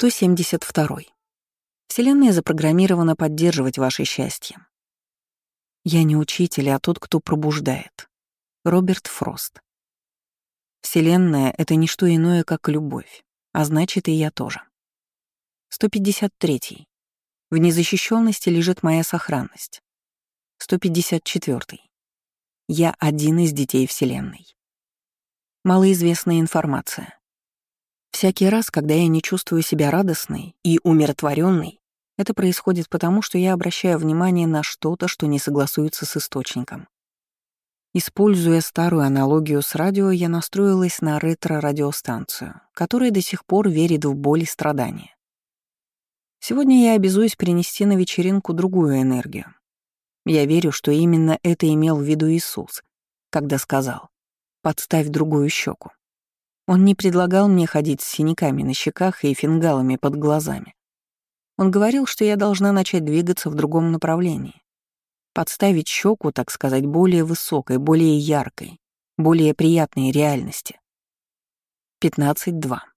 172. Вселенная запрограммирована поддерживать ваше счастье. Я не учитель, а тот, кто пробуждает. Роберт Фрост. Вселенная — это не что иное, как любовь, а значит, и я тоже. 153. В незащищенности лежит моя сохранность. 154. Я один из детей Вселенной. Малоизвестная информация. Всякий раз, когда я не чувствую себя радостной и умиротворенной, это происходит потому, что я обращаю внимание на что-то, что не согласуется с источником. Используя старую аналогию с радио, я настроилась на ретро-радиостанцию, которая до сих пор верит в боль и страдания. Сегодня я обязуюсь принести на вечеринку другую энергию. Я верю, что именно это имел в виду Иисус, когда сказал «подставь другую щеку». Он не предлагал мне ходить с синяками на щеках и фингалами под глазами. Он говорил, что я должна начать двигаться в другом направлении. Подставить щеку, так сказать, более высокой, более яркой, более приятной реальности. 15.2.